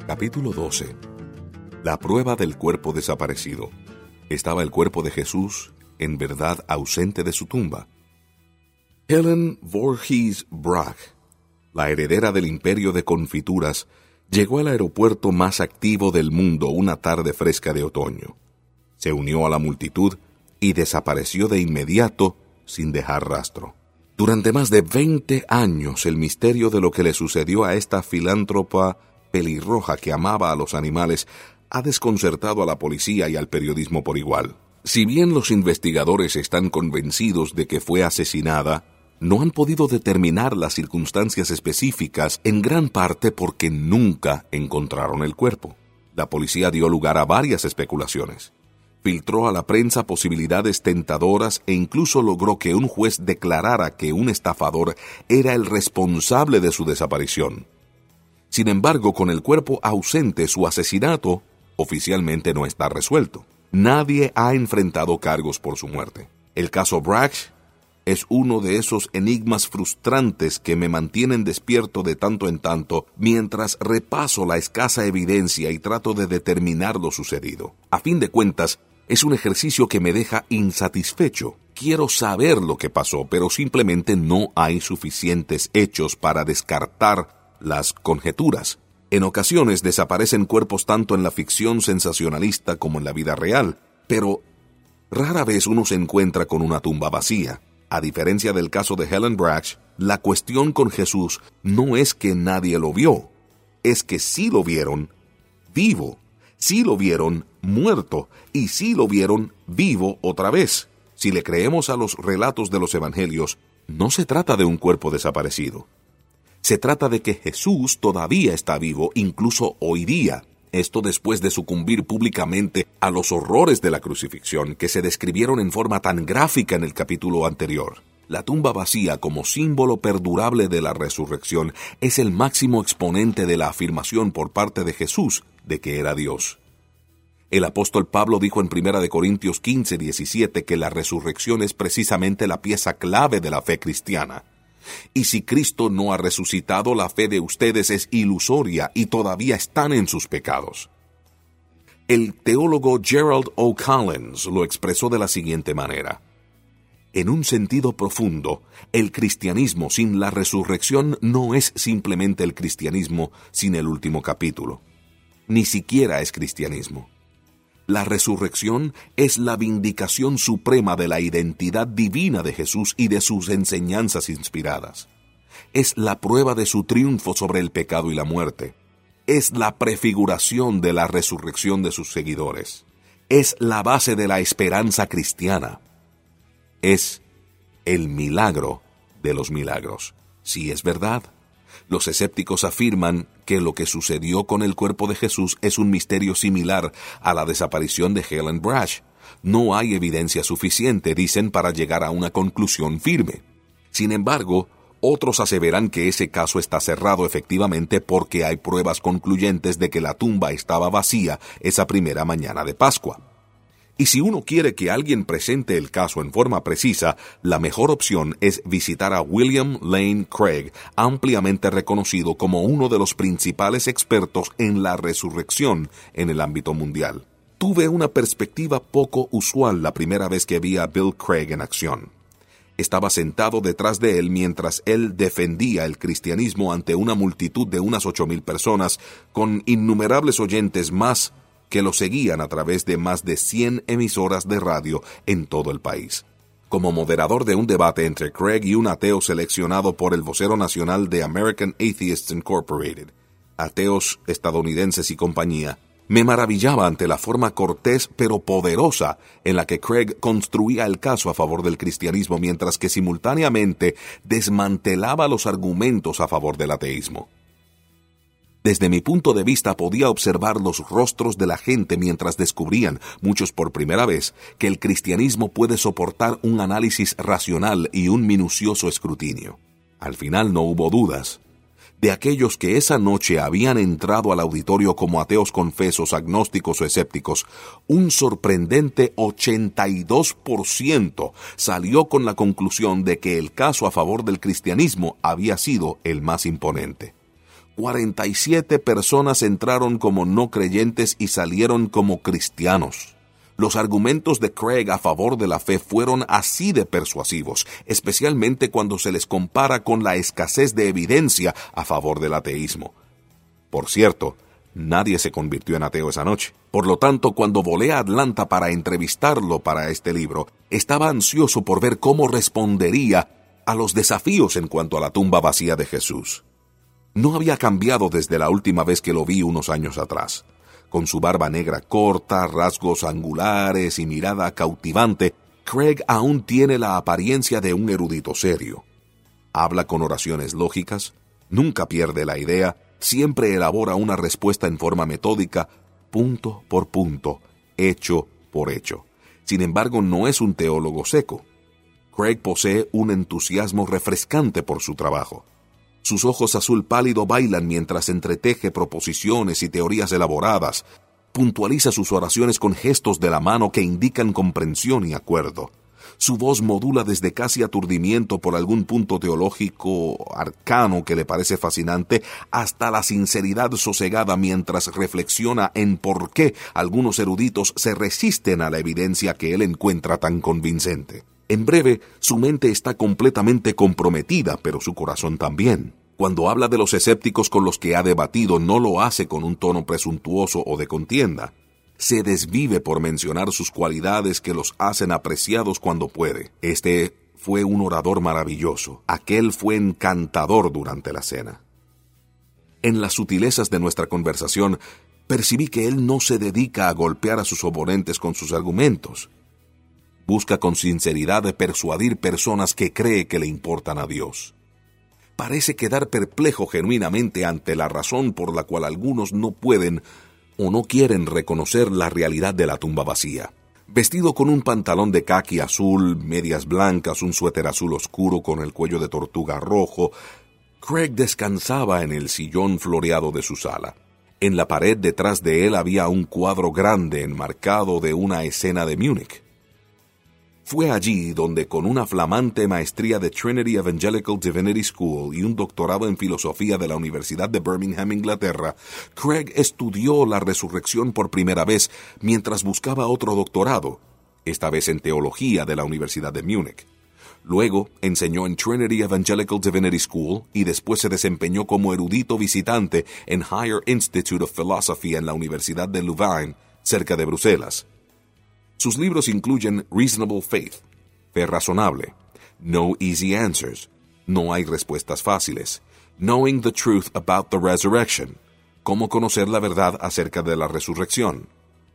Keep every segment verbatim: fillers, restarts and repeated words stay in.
Capítulo doce. La prueba del cuerpo desaparecido. ¿Estaba el cuerpo de Jesús en verdad ausente de su tumba? Helen Voorhees Bragg, la heredera del imperio de confituras, llegó al aeropuerto más activo del mundo una tarde fresca de otoño. Se unió a la multitud y desapareció de inmediato sin dejar rastro. Durante más de veinte años, el misterio de lo que le sucedió a esta filántropa pelirroja que amaba a los animales ha desconcertado a la policía y al periodismo por igual. Si bien los investigadores están convencidos de que fue asesinada, no han podido determinar las circunstancias específicas, en gran parte porque nunca encontraron el cuerpo. La policía dio lugar a varias especulaciones. Filtró a la prensa posibilidades tentadoras e incluso logró que un juez declarara que un estafador era el responsable de su desaparición. Sin embargo, con el cuerpo ausente, su asesinato oficialmente no está resuelto. Nadie ha enfrentado cargos por su muerte. El caso Bragg es uno de esos enigmas frustrantes que me mantienen despierto de tanto en tanto mientras repaso la escasa evidencia y trato de determinar lo sucedido. A fin de cuentas, es un ejercicio que me deja insatisfecho. Quiero saber lo que pasó, pero simplemente no hay suficientes hechos para descartar las conjeturas. En ocasiones desaparecen cuerpos tanto en la ficción sensacionalista como en la vida real, pero rara vez uno se encuentra con una tumba vacía. A diferencia del caso de Helen Bragg, la cuestión con Jesús no es que nadie lo vio, es que sí lo vieron vivo, sí lo vieron muerto y sí lo vieron vivo otra vez. Si le creemos a los relatos de los evangelios, no se trata de un cuerpo desaparecido. Se trata de que Jesús todavía está vivo, incluso hoy día. Esto después de sucumbir públicamente a los horrores de la crucifixión que se describieron en forma tan gráfica en el capítulo anterior. La tumba vacía como símbolo perdurable de la resurrección es el máximo exponente de la afirmación por parte de Jesús de que era Dios. El apóstol Pablo dijo en primera de Corintios quince, diecisiete que la resurrección es precisamente la pieza clave de la fe cristiana. Y si Cristo no ha resucitado, la fe de ustedes es ilusoria y todavía están en sus pecados. El teólogo Gerald O. Collins lo expresó de la siguiente manera: en un sentido profundo, el cristianismo sin la resurrección no es simplemente el cristianismo sin el último capítulo. Ni siquiera es cristianismo. La resurrección es la vindicación suprema de la identidad divina de Jesús y de sus enseñanzas inspiradas. Es la prueba de su triunfo sobre el pecado y la muerte. Es la prefiguración de la resurrección de sus seguidores. Es la base de la esperanza cristiana. Es el milagro de los milagros. Sí, es verdad. Los escépticos afirman que lo que sucedió con el cuerpo de Jesús es un misterio similar a la desaparición de Helen Bragg. No hay evidencia suficiente, dicen, para llegar a una conclusión firme. Sin embargo, otros aseveran que ese caso está cerrado efectivamente porque hay pruebas concluyentes de que la tumba estaba vacía esa primera mañana de Pascua. Y si uno quiere que alguien presente el caso en forma precisa, la mejor opción es visitar a William Lane Craig, ampliamente reconocido como uno de los principales expertos en la resurrección en el ámbito mundial. Tuve una perspectiva poco usual la primera vez que vi a Bill Craig en acción. Estaba sentado detrás de él mientras él defendía el cristianismo ante una multitud de unas ocho mil personas, con innumerables oyentes más que lo seguían a través de más de cien emisoras de radio en todo el país. Como moderador de un debate entre Craig y un ateo seleccionado por el vocero nacional de American Atheists Incorporated, ateos estadounidenses y compañía, me maravillaba ante la forma cortés pero poderosa en la que Craig construía el caso a favor del cristianismo mientras que simultáneamente desmantelaba los argumentos a favor del ateísmo. Desde mi punto de vista podía observar los rostros de la gente mientras descubrían, muchos por primera vez, que el cristianismo puede soportar un análisis racional y un minucioso escrutinio. Al final no hubo dudas. De aquellos que esa noche habían entrado al auditorio como ateos confesos, agnósticos o escépticos, un sorprendente ochenta y dos por ciento salió con la conclusión de que el caso a favor del cristianismo había sido el más imponente. cuarenta y siete personas entraron como no creyentes y salieron como cristianos. Los argumentos de Craig a favor de la fe fueron así de persuasivos, especialmente cuando se les compara con la escasez de evidencia a favor del ateísmo. Por cierto, nadie se convirtió en ateo esa noche. Por lo tanto, cuando volé a Atlanta para entrevistarlo para este libro, estaba ansioso por ver cómo respondería a los desafíos en cuanto a la tumba vacía de Jesús. No había cambiado desde la última vez que lo vi unos años atrás. Con su barba negra corta, rasgos angulares y mirada cautivante, Craig aún tiene la apariencia de un erudito serio. Habla con oraciones lógicas, nunca pierde la idea, siempre elabora una respuesta en forma metódica, punto por punto, hecho por hecho. Sin embargo, no es un teólogo seco. Craig posee un entusiasmo refrescante por su trabajo. Sus ojos azul pálido bailan mientras entreteje proposiciones y teorías elaboradas. Puntualiza sus oraciones con gestos de la mano que indican comprensión y acuerdo. Su voz modula desde casi aturdimiento por algún punto teológico arcano que le parece fascinante hasta la sinceridad sosegada mientras reflexiona en por qué algunos eruditos se resisten a la evidencia que él encuentra tan convincente. En breve, su mente está completamente comprometida, pero su corazón también. Cuando habla de los escépticos con los que ha debatido, no lo hace con un tono presuntuoso o de contienda. Se desvive por mencionar sus cualidades que los hacen apreciados cuando puede. Este fue un orador maravilloso. Aquel fue encantador durante la cena. En las sutilezas de nuestra conversación, percibí que él no se dedica a golpear a sus oponentes con sus argumentos. Busca con sinceridad de persuadir personas que cree que le importan a Dios. Parece quedar perplejo genuinamente ante la razón por la cual algunos no pueden o no quieren reconocer la realidad de la tumba vacía. Vestido con un pantalón de caqui azul, medias blancas, un suéter azul oscuro con el cuello de tortuga rojo, Craig descansaba en el sillón floreado de su sala. En la pared detrás de él había un cuadro grande enmarcado de una escena de Múnich. Fue allí donde, con una flamante maestría de Trinity Evangelical Divinity School y un doctorado en filosofía de la Universidad de Birmingham, Inglaterra, Craig estudió la resurrección por primera vez mientras buscaba otro doctorado, esta vez en teología de la Universidad de Múnich. Luego enseñó en Trinity Evangelical Divinity School y después se desempeñó como erudito visitante en Higher Institute of Philosophy en la Universidad de Louvain, cerca de Bruselas. Sus libros incluyen Reasonable Faith, Fe Razonable, No Easy Answers, No hay respuestas fáciles, Knowing the Truth About the Resurrection, Cómo conocer la verdad acerca de la resurrección,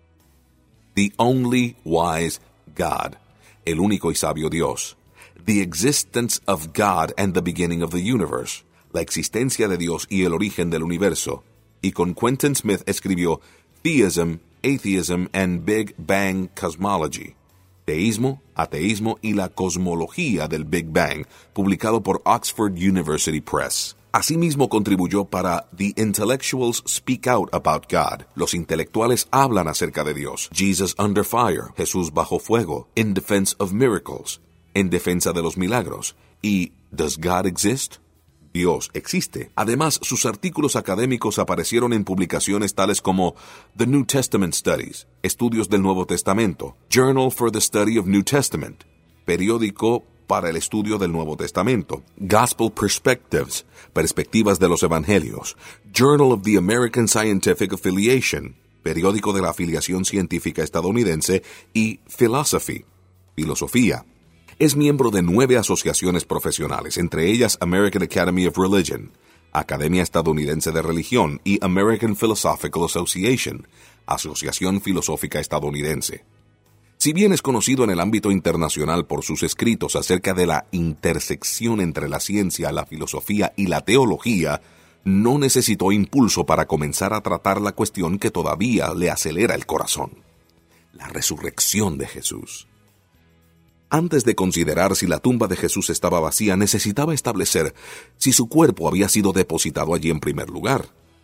The Only Wise God, El único y sabio Dios, The Existence of God and the Beginning of the Universe, La existencia de Dios y el origen del universo, y con Quentin Smith escribió Theism, Atheism and Big Bang Cosmology, Teísmo, Ateísmo y la Cosmología del Big Bang, publicado por Oxford University Press. Asimismo contribuyó para The Intellectuals Speak Out About God, Los intelectuales hablan acerca de Dios, Jesus Under Fire, Jesús bajo fuego, In Defense of Miracles, En defensa de los milagros, y Does God Exist? Dios existe. Además, sus artículos académicos aparecieron en publicaciones tales como The New Testament Studies, Estudios del Nuevo Testamento, Journal for the Study of New Testament, periódico para el estudio del Nuevo Testamento, Gospel Perspectives, Perspectivas de los Evangelios, Journal of the American Scientific Affiliation, periódico de la afiliación científica estadounidense, y Philosophy, Filosofía. Es miembro de nueve asociaciones profesionales, entre ellas American Academy of Religion, Academia Estadounidense de Religión, y American Philosophical Association, Asociación Filosófica Estadounidense. Si bien es conocido en el ámbito internacional por sus escritos acerca de la intersección entre la ciencia, la filosofía y la teología, no necesitó impulso para comenzar a tratar la cuestión que todavía le acelera el corazón: la resurrección de Jesús. Antes de considerar si la tumba de Jesús estaba vacía, necesitaba establecer si su cuerpo había sido depositado allí en primer lugar.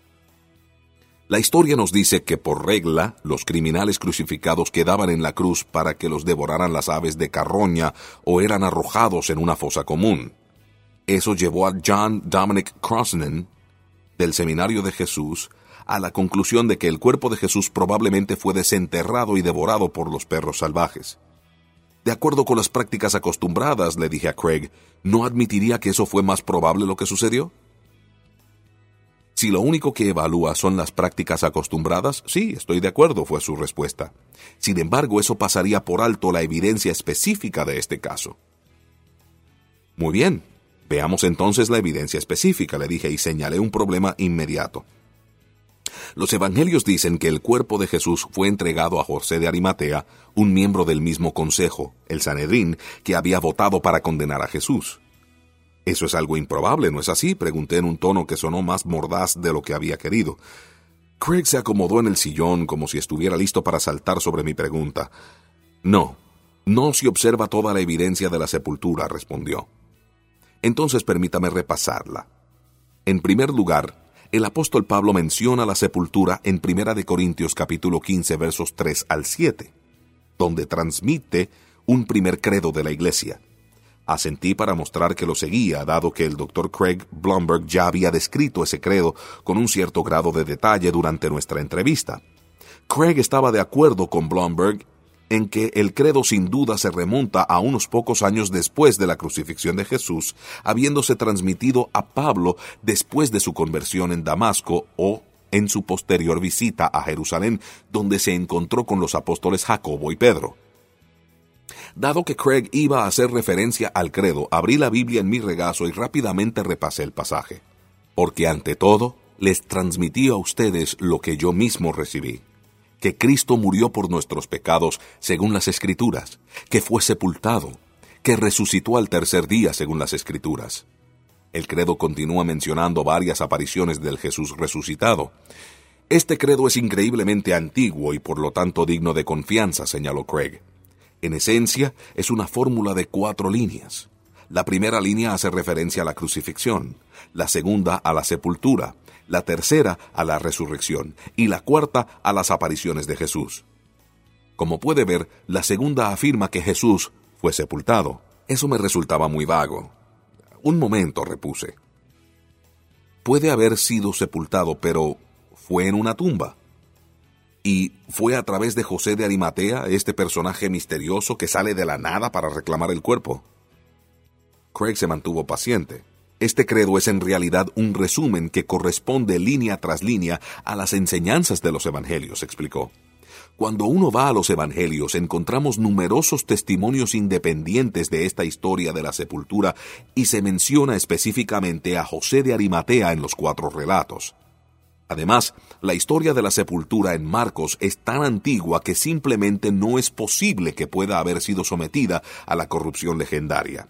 La historia nos dice que por regla, los criminales crucificados quedaban en la cruz para que los devoraran las aves de carroña o eran arrojados en una fosa común. Eso llevó a John Dominic Crossan, del seminario de Jesús a la conclusión de que el cuerpo de Jesús probablemente fue desenterrado y devorado por los perros salvajes. De acuerdo con las prácticas acostumbradas, le dije a Craig, ¿no admitiría que eso fue más probable lo que sucedió? Si lo único que evalúa son las prácticas acostumbradas, sí, estoy de acuerdo, fue su respuesta. Sin embargo, eso pasaría por alto la evidencia específica de este caso. Muy bien, veamos entonces la evidencia específica, le dije, y señalé un problema inmediato. Los evangelios dicen que el cuerpo de Jesús fue entregado a José de Arimatea, un miembro del mismo consejo, el Sanedrín, que había votado para condenar a Jesús. Eso es algo improbable, ¿no es así?, pregunté en un tono que sonó más mordaz de lo que había querido. Craig se acomodó en el sillón como si estuviera listo para saltar sobre mi pregunta. No, no se observa toda la evidencia de la sepultura, respondió. Entonces permítame repasarla. En primer lugar, el apóstol Pablo menciona la sepultura en Primera de Corintios capítulo quince versos tres al siete, donde transmite un primer credo de la iglesia. Asentí para mostrar que lo seguía, dado que el doctor Craig Blomberg ya había descrito ese credo con un cierto grado de detalle durante nuestra entrevista. Craig estaba de acuerdo con Blomberg en que el credo sin duda se remonta a unos pocos años después de la crucifixión de Jesús, habiéndose transmitido a Pablo después de su conversión en Damasco o en su posterior visita a Jerusalén, donde se encontró con los apóstoles Jacobo y Pedro. Dado que Craig iba a hacer referencia al credo, abrí la Biblia en mi regazo y rápidamente repasé el pasaje. Porque ante todo, les transmití a ustedes lo que yo mismo recibí. Que Cristo murió por nuestros pecados, según las Escrituras, que fue sepultado, que resucitó al tercer día, según las Escrituras. El credo continúa mencionando varias apariciones del Jesús resucitado. Este credo es increíblemente antiguo y por lo tanto digno de confianza, señaló Craig. En esencia, es una fórmula de cuatro líneas. La primera línea hace referencia a la crucifixión, la segunda a la sepultura, la tercera a la resurrección y la cuarta a las apariciones de Jesús. Como puede ver, la segunda afirma que Jesús fue sepultado. Eso me resultaba muy vago. Un momento, repuse. Puede haber sido sepultado, pero ¿fue en una tumba? ¿Y fue a través de José de Arimatea, este personaje misterioso que sale de la nada para reclamar el cuerpo? Craig se mantuvo paciente. Este credo es en realidad un resumen que corresponde línea tras línea a las enseñanzas de los evangelios, explicó. Cuando uno va a los evangelios encontramos numerosos testimonios independientes de esta historia de la sepultura y se menciona específicamente a José de Arimatea en los cuatro relatos. Además, la historia de la sepultura en Marcos es tan antigua que simplemente no es posible que pueda haber sido sometida a la corrupción legendaria.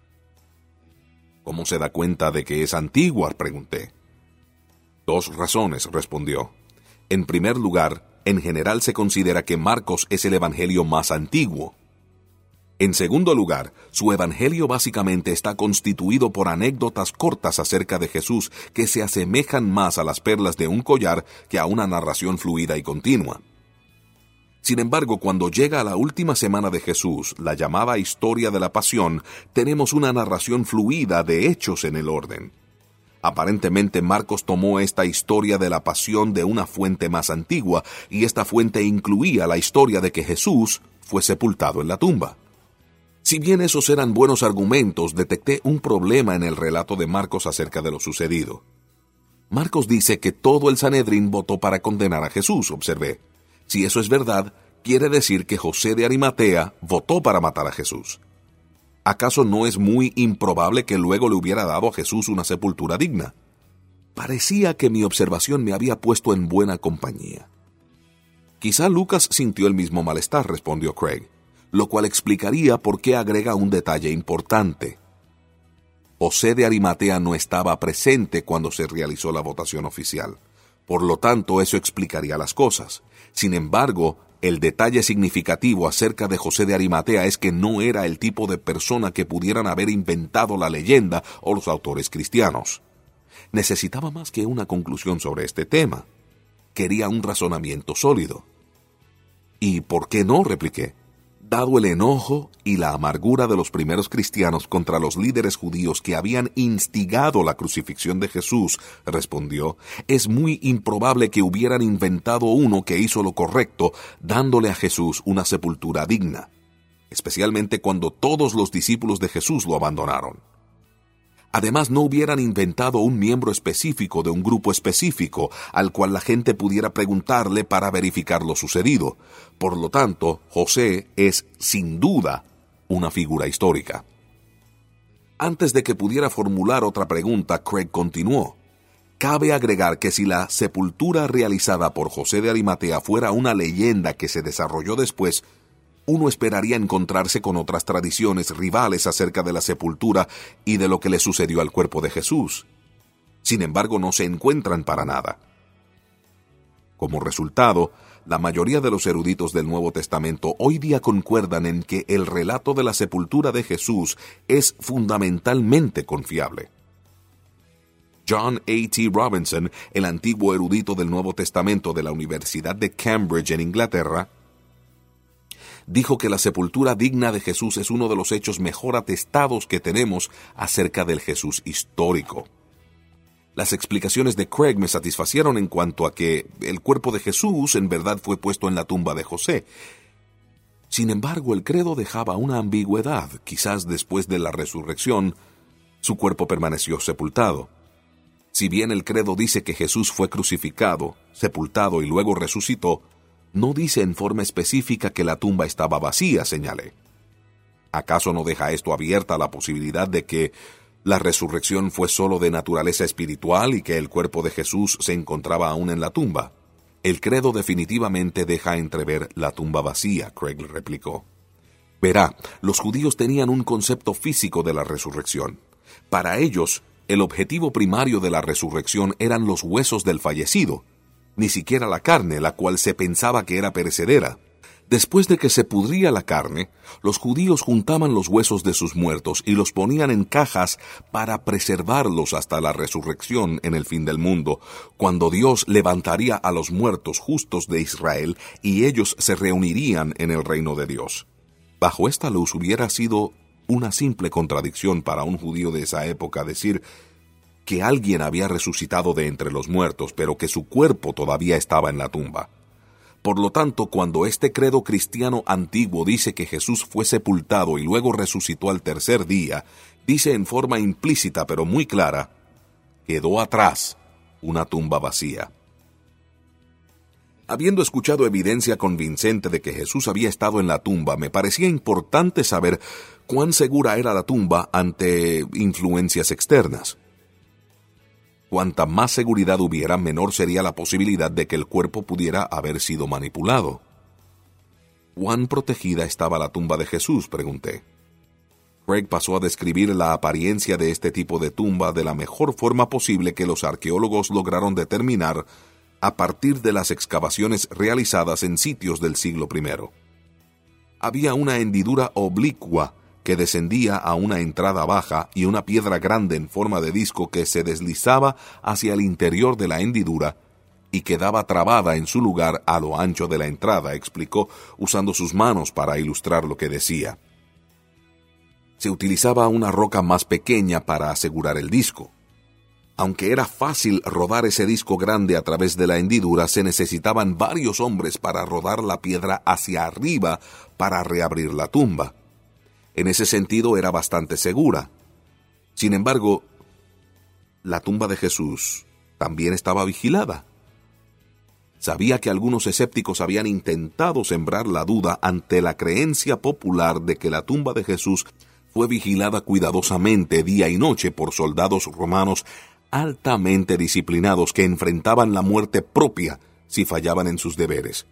¿Cómo se da cuenta de que es antigua?, pregunté. Dos razones, respondió. En primer lugar, en general se considera que Marcos es el evangelio más antiguo. En segundo lugar, su evangelio básicamente está constituido por anécdotas cortas acerca de Jesús que se asemejan más a las perlas de un collar que a una narración fluida y continua. Sin embargo, cuando llega a la última semana de Jesús, la llamada historia de la pasión, tenemos una narración fluida de hechos en el orden. Aparentemente Marcos tomó esta historia de la pasión de una fuente más antigua, y esta fuente incluía la historia de que Jesús fue sepultado en la tumba. Si bien esos eran buenos argumentos, detecté un problema en el relato de Marcos acerca de lo sucedido. Marcos dice que todo el Sanedrín votó para condenar a Jesús, observé. Si eso es verdad, quiere decir que José de Arimatea votó para matar a Jesús. ¿Acaso no es muy improbable que luego le hubiera dado a Jesús una sepultura digna? Parecía que mi observación me había puesto en buena compañía. Quizá Lucas sintió el mismo malestar, respondió Craig, lo cual explicaría por qué agrega un detalle importante. José de Arimatea no estaba presente cuando se realizó la votación oficial. Por lo tanto, eso explicaría las cosas. Sin embargo, el detalle significativo acerca de José de Arimatea es que no era el tipo de persona que pudieran haber inventado la leyenda o los autores cristianos. Necesitaba más que una conclusión sobre este tema. Quería un razonamiento sólido. ¿Y por qué no?, repliqué. Dado el enojo y la amargura de los primeros cristianos contra los líderes judíos que habían instigado la crucifixión de Jesús, respondió, es muy improbable que hubieran inventado uno que hizo lo correcto, dándole a Jesús una sepultura digna, especialmente cuando todos los discípulos de Jesús lo abandonaron. Además, no hubieran inventado un miembro específico de un grupo específico al cual la gente pudiera preguntarle para verificar lo sucedido. Por lo tanto, José es, sin duda, una figura histórica. Antes de que pudiera formular otra pregunta, Craig continuó. Cabe agregar que si la sepultura realizada por José de Arimatea fuera una leyenda que se desarrolló después, uno esperaría encontrarse con otras tradiciones rivales acerca de la sepultura y de lo que le sucedió al cuerpo de Jesús. Sin embargo, no se encuentran para nada. Como resultado, la mayoría de los eruditos del Nuevo Testamento hoy día concuerdan en que el relato de la sepultura de Jesús es fundamentalmente confiable. John A T Robinson, el antiguo erudito del Nuevo Testamento de la Universidad de Cambridge en Inglaterra, dijo que la sepultura digna de Jesús es uno de los hechos mejor atestados que tenemos acerca del Jesús histórico. Las explicaciones de Craig me satisfacieron en cuanto a que el cuerpo de Jesús en verdad fue puesto en la tumba de José. Sin embargo, el credo dejaba una ambigüedad. Quizás después de la resurrección, su cuerpo permaneció sepultado. Si bien el credo dice que Jesús fue crucificado, sepultado y luego resucitó, no dice en forma específica que la tumba estaba vacía, señalé. ¿Acaso no deja esto abierta la posibilidad de que la resurrección fue solo de naturaleza espiritual y que el cuerpo de Jesús se encontraba aún en la tumba? El credo definitivamente deja entrever la tumba vacía, Craig replicó. Verá, los judíos tenían un concepto físico de la resurrección. Para ellos, el objetivo primario de la resurrección eran los huesos del fallecido, ni siquiera la carne, la cual se pensaba que era perecedera. Después de que se pudría la carne, los judíos juntaban los huesos de sus muertos y los ponían en cajas para preservarlos hasta la resurrección en el fin del mundo, cuando Dios levantaría a los muertos justos de Israel y ellos se reunirían en el reino de Dios. Bajo esta luz hubiera sido una simple contradicción para un judío de esa época decir que alguien había resucitado de entre los muertos, pero que su cuerpo todavía estaba en la tumba. Por lo tanto, cuando este credo cristiano antiguo dice que Jesús fue sepultado y luego resucitó al tercer día, dice en forma implícita pero muy clara, quedó atrás una tumba vacía. Habiendo escuchado evidencia convincente de que Jesús había estado en la tumba, me parecía importante saber cuán segura era la tumba ante influencias externas. Cuanta más seguridad hubiera, menor sería la posibilidad de que el cuerpo pudiera haber sido manipulado. ¿Cuán protegida estaba la tumba de Jesús?, pregunté. Craig pasó a describir la apariencia de este tipo de tumba de la mejor forma posible que los arqueólogos lograron determinar a partir de las excavaciones realizadas en sitios del siglo primero. Había una hendidura oblicua que descendía a una entrada baja y una piedra grande en forma de disco que se deslizaba hacia el interior de la hendidura y quedaba trabada en su lugar a lo ancho de la entrada, explicó usando sus manos para ilustrar lo que decía. Se utilizaba una roca más pequeña para asegurar el disco. Aunque era fácil rodar ese disco grande a través de la hendidura, se necesitaban varios hombres para rodar la piedra hacia arriba para reabrir la tumba. En ese sentido era bastante segura. Sin embargo, la tumba de Jesús también estaba vigilada. Sabía que algunos escépticos habían intentado sembrar la duda ante la creencia popular de que la tumba de Jesús fue vigilada cuidadosamente día y noche por soldados romanos altamente disciplinados que enfrentaban la muerte propia si fallaban en sus deberes.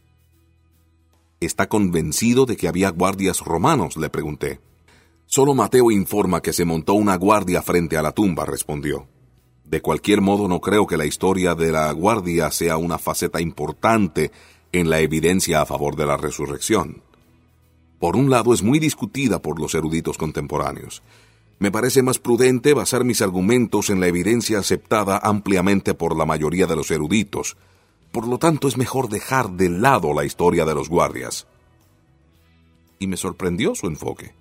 ¿Está convencido de que había guardias romanos?, le pregunté. Solo Mateo informa que se montó una guardia frente a la tumba, respondió. De cualquier modo, no creo que la historia de la guardia sea una faceta importante en la evidencia a favor de la resurrección. Por un lado, es muy discutida por los eruditos contemporáneos. Me parece más prudente basar mis argumentos en la evidencia aceptada ampliamente por la mayoría de los eruditos. Por lo tanto, es mejor dejar de lado la historia de los guardias. y me sorprendió su enfoque.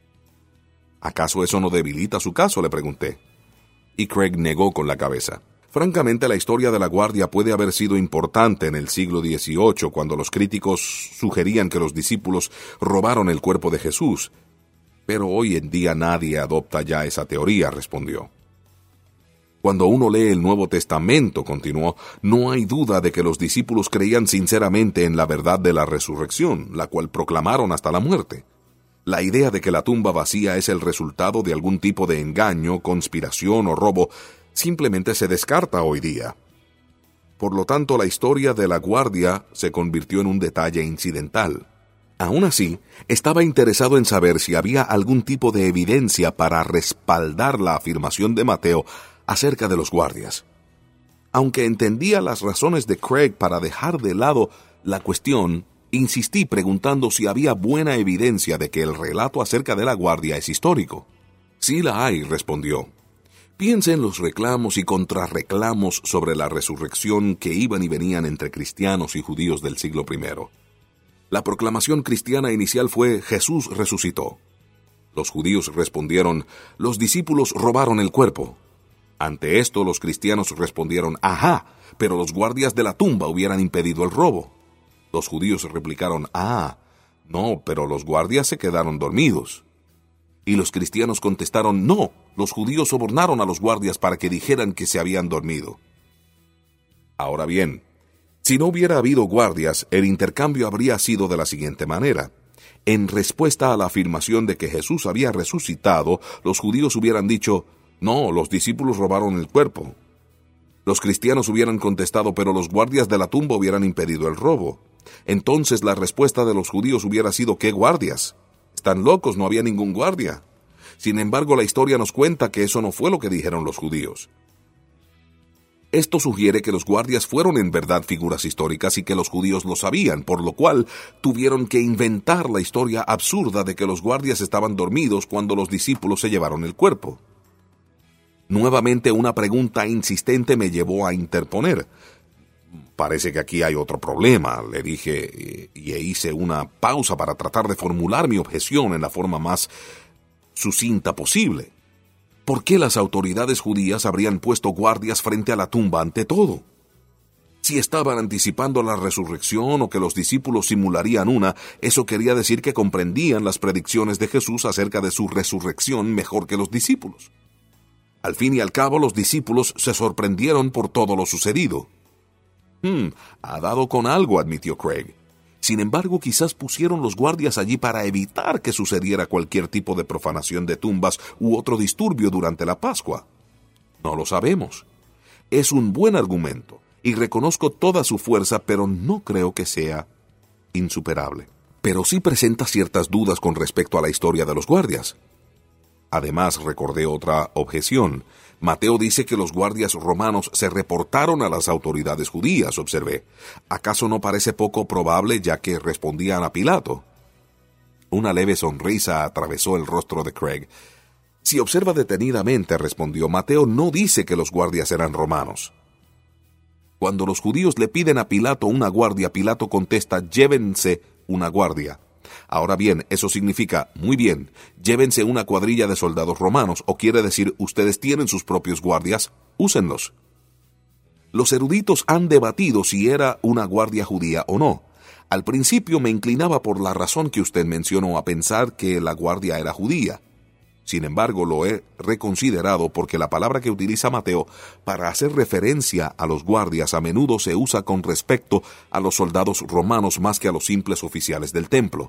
¿Acaso eso no debilita su caso?, le pregunté. Y Craig negó con la cabeza. Francamente, la historia de la guardia puede haber sido importante en el siglo dieciocho, cuando los críticos sugerían que los discípulos robaron el cuerpo de Jesús. Pero hoy en día nadie adopta ya esa teoría, respondió. Cuando uno lee el Nuevo Testamento, continuó, no hay duda de que los discípulos creían sinceramente en la verdad de la resurrección, la cual proclamaron hasta la muerte. La idea de que la tumba vacía es el resultado de algún tipo de engaño, conspiración o robo simplemente se descarta hoy día. Por lo tanto, la historia de la guardia se convirtió en un detalle incidental. Aún así, estaba interesado en saber si había algún tipo de evidencia para respaldar la afirmación de Mateo acerca de los guardias. Aunque entendía las razones de Craig para dejar de lado la cuestión, insistí preguntando si había buena evidencia de que el relato acerca de la guardia es histórico. Sí la hay, respondió. Piense en los reclamos y contrarreclamos sobre la resurrección que iban y venían entre cristianos y judíos del siglo primero. La proclamación cristiana inicial fue «Jesús resucitó». Los judíos respondieron «Los discípulos robaron el cuerpo». Ante esto los cristianos respondieron «Ajá, pero los guardias de la tumba hubieran impedido el robo». Los judíos replicaron «Ah, no, pero los guardias se quedaron dormidos». Y los cristianos contestaron «No, los judíos sobornaron a los guardias para que dijeran que se habían dormido». Ahora bien, si no hubiera habido guardias, el intercambio habría sido de la siguiente manera. En respuesta a la afirmación de que Jesús había resucitado, los judíos hubieran dicho «No, los discípulos robaron el cuerpo». Los cristianos hubieran contestado «Pero los guardias de la tumba hubieran impedido el robo». Entonces la respuesta de los judíos hubiera sido «¿Qué guardias? Están locos, no había ningún guardia». Sin embargo, la historia nos cuenta que eso no fue lo que dijeron los judíos. Esto sugiere que los guardias fueron en verdad figuras históricas y que los judíos lo sabían, por lo cual tuvieron que inventar la historia absurda de que los guardias estaban dormidos cuando los discípulos se llevaron el cuerpo. Nuevamente una pregunta insistente me llevó a interponer. «Parece que aquí hay otro problema», le dije, y hice una pausa para tratar de formular mi objeción en la forma más sucinta posible. ¿Por qué las autoridades judías habrían puesto guardias frente a la tumba ante todo? Si estaban anticipando la resurrección o que los discípulos simularían una, eso quería decir que comprendían las predicciones de Jesús acerca de su resurrección mejor que los discípulos. Al fin y al cabo, los discípulos se sorprendieron por todo lo sucedido. Hmm, ha dado con algo, admitió Craig. Sin embargo, quizás pusieron los guardias allí para evitar que sucediera cualquier tipo de profanación de tumbas u otro disturbio durante la Pascua. No lo sabemos. Es un buen argumento, y reconozco toda su fuerza, pero no creo que sea insuperable. Pero sí presenta ciertas dudas con respecto a la historia de los guardias. Además, recordé otra objeción. Mateo dice que los guardias romanos se reportaron a las autoridades judías, observé. ¿Acaso no parece poco probable, ya que respondían a Pilato? Una leve sonrisa atravesó el rostro de Craig. Si observa detenidamente, respondió, Mateo no dice que los guardias eran romanos. Cuando los judíos le piden a Pilato una guardia, Pilato contesta, llévense una guardia. Ahora bien, eso significa, muy bien, llévense una cuadrilla de soldados romanos, o quiere decir, ustedes tienen sus propios guardias, úsenlos. Los eruditos han debatido si era una guardia judía o no. Al principio me inclinaba por la razón que usted mencionó a pensar que la guardia era judía. Sin embargo, lo he reconsiderado porque la palabra que utiliza Mateo para hacer referencia a los guardias a menudo se usa con respecto a los soldados romanos más que a los simples oficiales del templo.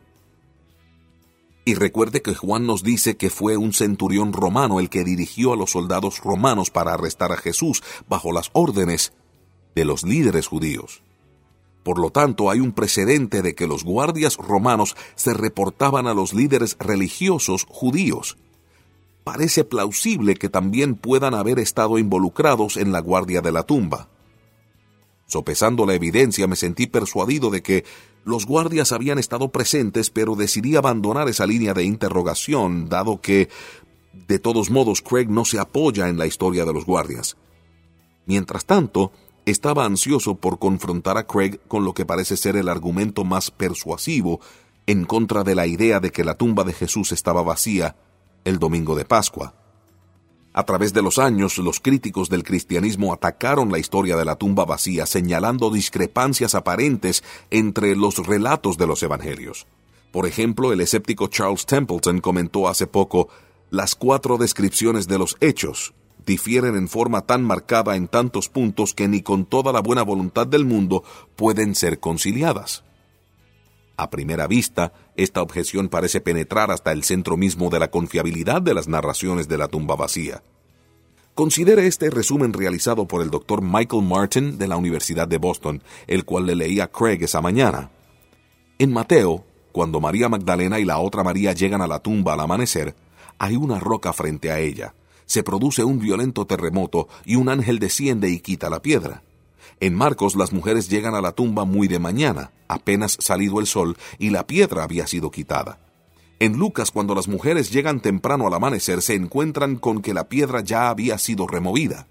Y recuerde que Juan nos dice que fue un centurión romano el que dirigió a los soldados romanos para arrestar a Jesús bajo las órdenes de los líderes judíos. Por lo tanto, hay un precedente de que los guardias romanos se reportaban a los líderes religiosos judíos. Parece plausible que también puedan haber estado involucrados en la guardia de la tumba. Sopesando la evidencia, me sentí persuadido de que los guardias habían estado presentes, pero decidí abandonar esa línea de interrogación, dado que, de todos modos, Craig no se apoya en la historia de los guardias. Mientras tanto, estaba ansioso por confrontar a Craig con lo que parece ser el argumento más persuasivo en contra de la idea de que la tumba de Jesús estaba vacía el domingo de Pascua. A través de los años, los críticos del cristianismo atacaron la historia de la tumba vacía, señalando discrepancias aparentes entre los relatos de los evangelios. Por ejemplo, el escéptico Charles Templeton comentó hace poco: las cuatro descripciones de los hechos difieren en forma tan marcada en tantos puntos que ni con toda la buena voluntad del mundo pueden ser conciliadas. A primera vista, esta objeción parece penetrar hasta el centro mismo de la confiabilidad de las narraciones de la tumba vacía. Considere este resumen realizado por el doctor Michael Martin de la Universidad de Boston, el cual le leía a Craig esa mañana. En Mateo, cuando María Magdalena y la otra María llegan a la tumba al amanecer, hay una roca frente a ella. Se produce un violento terremoto y un ángel desciende y quita la piedra. En Marcos, las mujeres llegan a la tumba muy de mañana, apenas salido el sol, y la piedra había sido quitada. En Lucas, cuando las mujeres llegan temprano al amanecer, se encuentran con que la piedra ya había sido removida.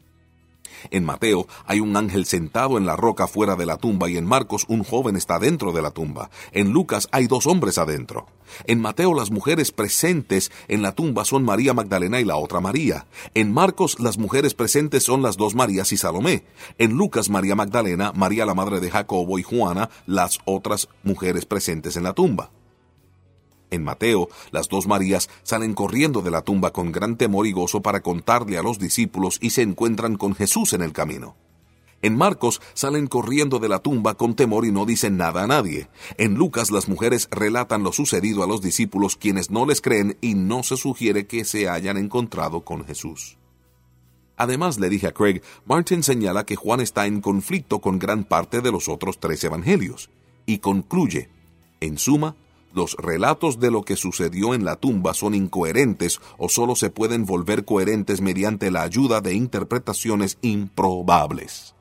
En Mateo, hay un ángel sentado en la roca fuera de la tumba, y en Marcos, un joven está dentro de la tumba. En Lucas, hay dos hombres adentro. En Mateo, las mujeres presentes en la tumba son María Magdalena y la otra María. En Marcos, las mujeres presentes son las dos Marías y Salomé. En Lucas, María Magdalena, María la madre de Jacobo y Juana, las otras mujeres presentes en la tumba. En Mateo, las dos Marías salen corriendo de la tumba con gran temor y gozo para contarle a los discípulos y se encuentran con Jesús en el camino. En Marcos, salen corriendo de la tumba con temor y no dicen nada a nadie. En Lucas, las mujeres relatan lo sucedido a los discípulos, quienes no les creen, y no se sugiere que se hayan encontrado con Jesús. Además, le dije a Craig, Martin señala que Juan está en conflicto con gran parte de los otros tres evangelios, y concluye: en suma, los relatos de lo que sucedió en la tumba son incoherentes o solo se pueden volver coherentes mediante la ayuda de interpretaciones improbables.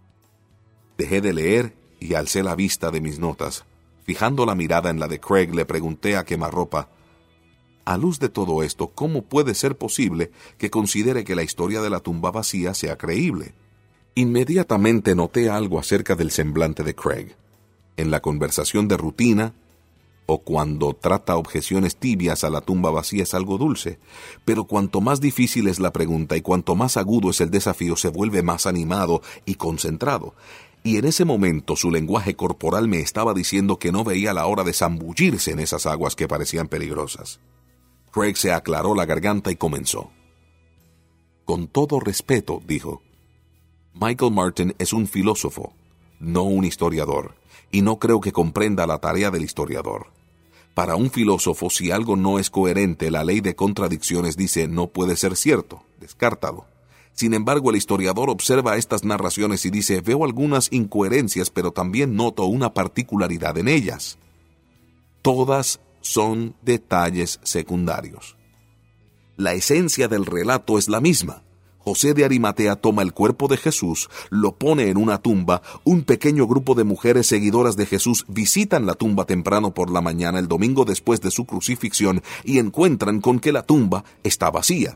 Dejé de leer y alcé la vista de mis notas. Fijando la mirada en la de Craig, le pregunté a quemarropa: a luz de todo esto, ¿cómo puede ser posible que considere que la historia de la tumba vacía sea creíble? Inmediatamente noté algo acerca del semblante de Craig. En la conversación de rutina, o cuando trata objeciones tibias a la tumba vacía, es algo dulce, pero cuanto más difícil es la pregunta y cuanto más agudo es el desafío, se vuelve más animado y concentrado. Y en ese momento su lenguaje corporal me estaba diciendo que no veía la hora de zambullirse en esas aguas que parecían peligrosas. Craig se aclaró la garganta y comenzó. Con todo respeto, dijo, Michael Martin es un filósofo, no un historiador, y no creo que comprenda la tarea del historiador. Para un filósofo, si algo no es coherente, la ley de contradicciones dice no puede ser cierto, descártalo. Sin embargo, el historiador observa estas narraciones y dice, veo algunas incoherencias, pero también noto una particularidad en ellas. Todas son detalles secundarios. La esencia del relato es la misma. José de Arimatea toma el cuerpo de Jesús, lo pone en una tumba, un pequeño grupo de mujeres seguidoras de Jesús visitan la tumba temprano por la mañana el domingo después de su crucifixión y encuentran con que la tumba está vacía.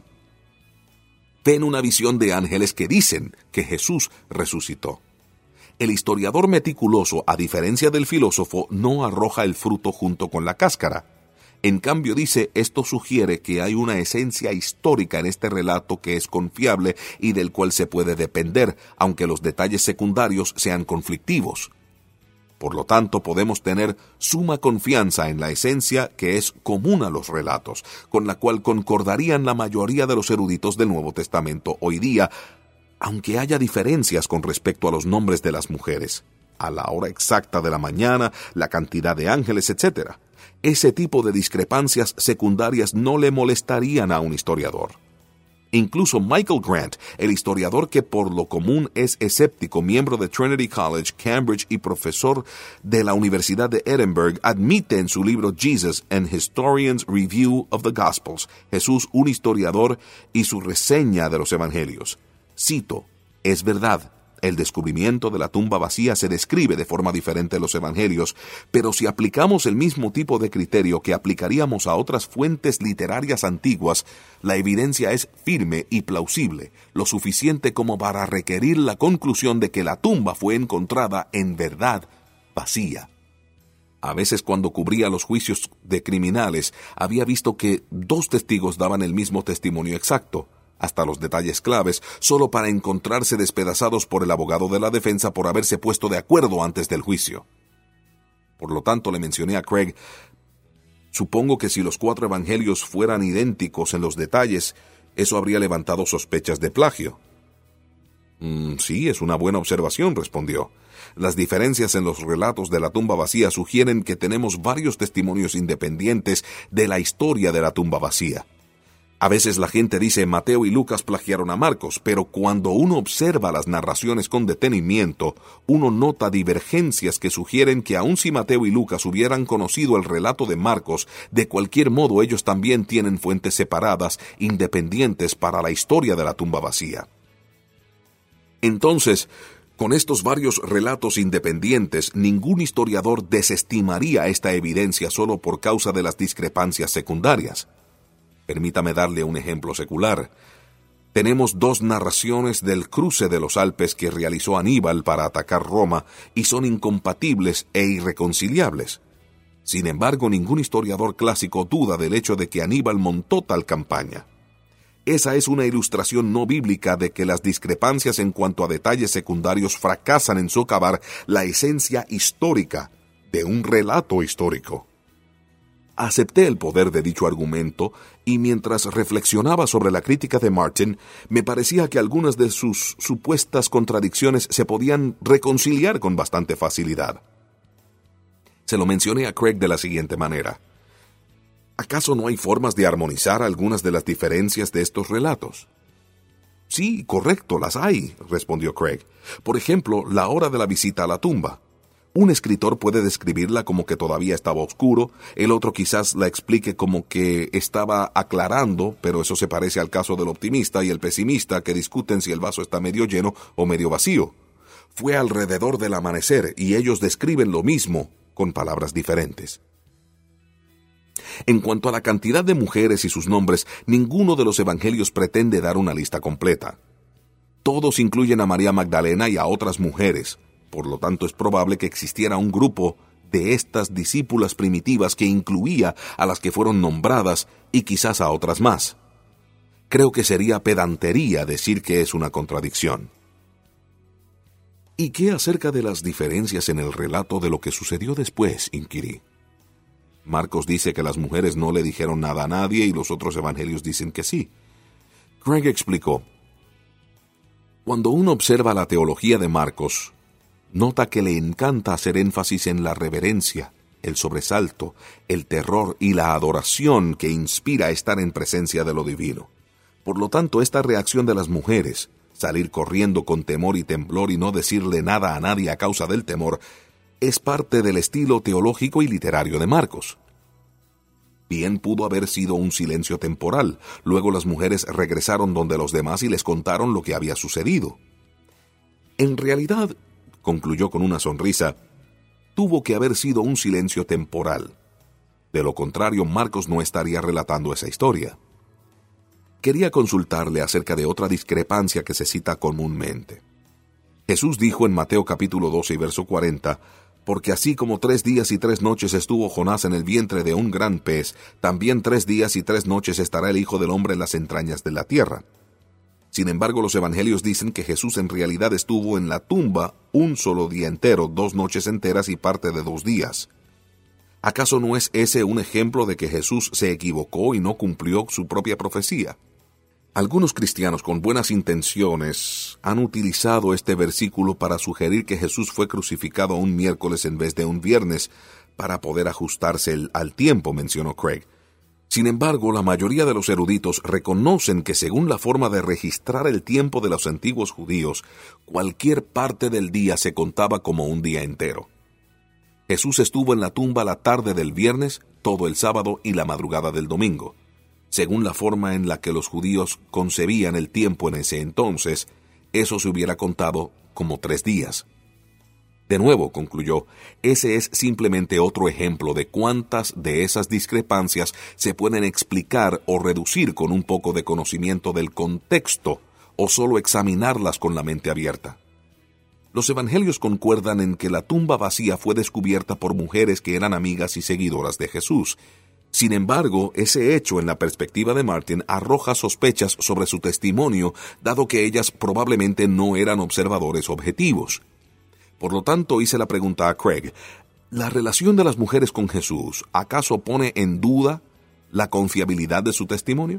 Ven una visión de ángeles que dicen que Jesús resucitó. El historiador meticuloso, a diferencia del filósofo, no arroja el fruto junto con la cáscara. En cambio dice, esto sugiere que hay una esencia histórica en este relato que es confiable y del cual se puede depender, aunque los detalles secundarios sean conflictivos. Por lo tanto, podemos tener suma confianza en la esencia que es común a los relatos, con la cual concordarían la mayoría de los eruditos del Nuevo Testamento hoy día, aunque haya diferencias con respecto a los nombres de las mujeres, a la hora exacta de la mañana, la cantidad de ángeles, etcétera. Ese tipo de discrepancias secundarias no le molestarían a un historiador. Incluso Michael Grant, el historiador que por lo común es escéptico, miembro de Trinity College, Cambridge y profesor de la Universidad de Edinburgh, admite en su libro Jesus, An Historian's Review of the Gospels, Jesús, un historiador y su reseña de los evangelios. Cito, es verdad. El descubrimiento de la tumba vacía se describe de forma diferente en los evangelios, pero si aplicamos el mismo tipo de criterio que aplicaríamos a otras fuentes literarias antiguas, la evidencia es firme y plausible, lo suficiente como para requerir la conclusión de que la tumba fue encontrada en verdad vacía. A veces cuando cubría los juicios de criminales, había visto que dos testigos daban el mismo testimonio exacto, hasta los detalles claves, solo para encontrarse despedazados por el abogado de la defensa por haberse puesto de acuerdo antes del juicio. Por lo tanto, le mencioné a Craig, supongo que si los cuatro evangelios fueran idénticos en los detalles, eso habría levantado sospechas de plagio. Mm, sí, es una buena observación, respondió. Las diferencias en los relatos de la tumba vacía sugieren que tenemos varios testimonios independientes de la historia de la tumba vacía. A veces la gente dice Mateo y Lucas plagiaron a Marcos, pero cuando uno observa las narraciones con detenimiento, uno nota divergencias que sugieren que aun si Mateo y Lucas hubieran conocido el relato de Marcos, de cualquier modo ellos también tienen fuentes separadas, independientes para la historia de la tumba vacía. Entonces, con estos varios relatos independientes, ningún historiador desestimaría esta evidencia solo por causa de las discrepancias secundarias. Permítame darle un ejemplo secular. Tenemos dos narraciones del cruce de los Alpes que realizó Aníbal para atacar Roma y son incompatibles e irreconciliables. Sin embargo, ningún historiador clásico duda del hecho de que Aníbal montó tal campaña. Esa es una ilustración no bíblica de que las discrepancias en cuanto a detalles secundarios fracasan en socavar la esencia histórica de un relato histórico. Acepté el poder de dicho argumento y mientras reflexionaba sobre la crítica de Martin, me parecía que algunas de sus supuestas contradicciones se podían reconciliar con bastante facilidad. Se lo mencioné a Craig de la siguiente manera. ¿Acaso no hay formas de armonizar algunas de las diferencias de estos relatos? Sí, correcto, las hay, respondió Craig. Por ejemplo, la hora de la visita a la tumba. Un escritor puede describirla como que todavía estaba oscuro, el otro quizás la explique como que estaba aclarando, pero eso se parece al caso del optimista y el pesimista que discuten si el vaso está medio lleno o medio vacío. Fue alrededor del amanecer y ellos describen lo mismo con palabras diferentes. En cuanto a la cantidad de mujeres y sus nombres, ninguno de los evangelios pretende dar una lista completa. Todos incluyen a María Magdalena y a otras mujeres. Por lo tanto, es probable que existiera un grupo de estas discípulas primitivas que incluía a las que fueron nombradas y quizás a otras más. Creo que sería pedantería decir que es una contradicción. ¿Y qué acerca de las diferencias en el relato de lo que sucedió después?, inquirí. Marcos dice que las mujeres no le dijeron nada a nadie y los otros evangelios dicen que sí. Craig explicó. Cuando uno observa la teología de Marcos, nota que le encanta hacer énfasis en la reverencia, el sobresalto, el terror y la adoración que inspira estar en presencia de lo divino. Por lo tanto, esta reacción de las mujeres, salir corriendo con temor y temblor y no decirle nada a nadie a causa del temor, es parte del estilo teológico y literario de Marcos. Bien pudo haber sido un silencio temporal. Luego las mujeres regresaron donde los demás y les contaron lo que había sucedido. En realidad, concluyó con una sonrisa, tuvo que haber sido un silencio temporal. De lo contrario, Marcos no estaría relatando esa historia. Quería consultarle acerca de otra discrepancia que se cita comúnmente. Jesús dijo en Mateo capítulo doce y verso cuarenta, porque así como tres días y tres noches estuvo Jonás en el vientre de un gran pez, también tres días y tres noches estará el Hijo del Hombre en las entrañas de la tierra. Sin embargo, los evangelios dicen que Jesús en realidad estuvo en la tumba un solo día entero, dos noches enteras y parte de dos días. ¿Acaso no es ese un ejemplo de que Jesús se equivocó y no cumplió su propia profecía? Algunos cristianos con buenas intenciones han utilizado este versículo para sugerir que Jesús fue crucificado un miércoles en vez de un viernes para poder ajustarse el, al tiempo, mencionó Craig. Sin embargo, la mayoría de los eruditos reconocen que según la forma de registrar el tiempo de los antiguos judíos, cualquier parte del día se contaba como un día entero. Jesús estuvo en la tumba la tarde del viernes, todo el sábado y la madrugada del domingo. Según la forma en la que los judíos concebían el tiempo en ese entonces, eso se hubiera contado como tres días. De nuevo, concluyó, ese es simplemente otro ejemplo de cuántas de esas discrepancias se pueden explicar o reducir con un poco de conocimiento del contexto o solo examinarlas con la mente abierta. Los evangelios concuerdan en que la tumba vacía fue descubierta por mujeres que eran amigas y seguidoras de Jesús. Sin embargo, ese hecho en la perspectiva de Martin arroja sospechas sobre su testimonio, dado que ellas probablemente no eran observadores objetivos. Por lo tanto, hice la pregunta a Craig: ¿la relación de las mujeres con Jesús acaso pone en duda la confiabilidad de su testimonio?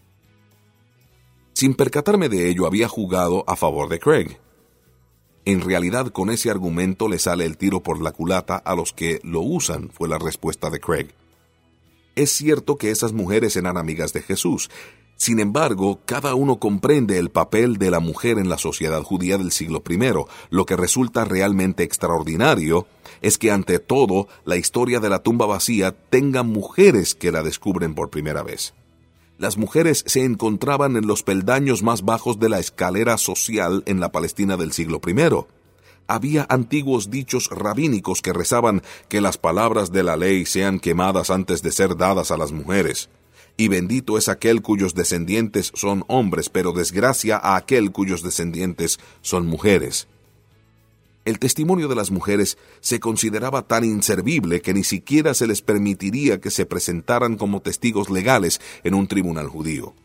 Sin percatarme de ello, había jugado a favor de Craig. En realidad, con ese argumento le sale el tiro por la culata a los que lo usan, fue la respuesta de Craig. Es cierto que esas mujeres eran amigas de Jesús. Sin embargo, cada uno comprende el papel de la mujer en la sociedad judía del siglo primero. Lo que resulta realmente extraordinario es que ante todo, la historia de la tumba vacía tenga mujeres que la descubren por primera vez. Las mujeres se encontraban en los peldaños más bajos de la escalera social en la Palestina del siglo primero. Había antiguos dichos rabínicos que rezaban que las palabras de la ley sean quemadas antes de ser dadas a las mujeres. Y bendito es aquel cuyos descendientes son hombres, pero desgracia a aquel cuyos descendientes son mujeres. El testimonio de las mujeres se consideraba tan inservible que ni siquiera se les permitiría que se presentaran como testigos legales en un tribunal judío.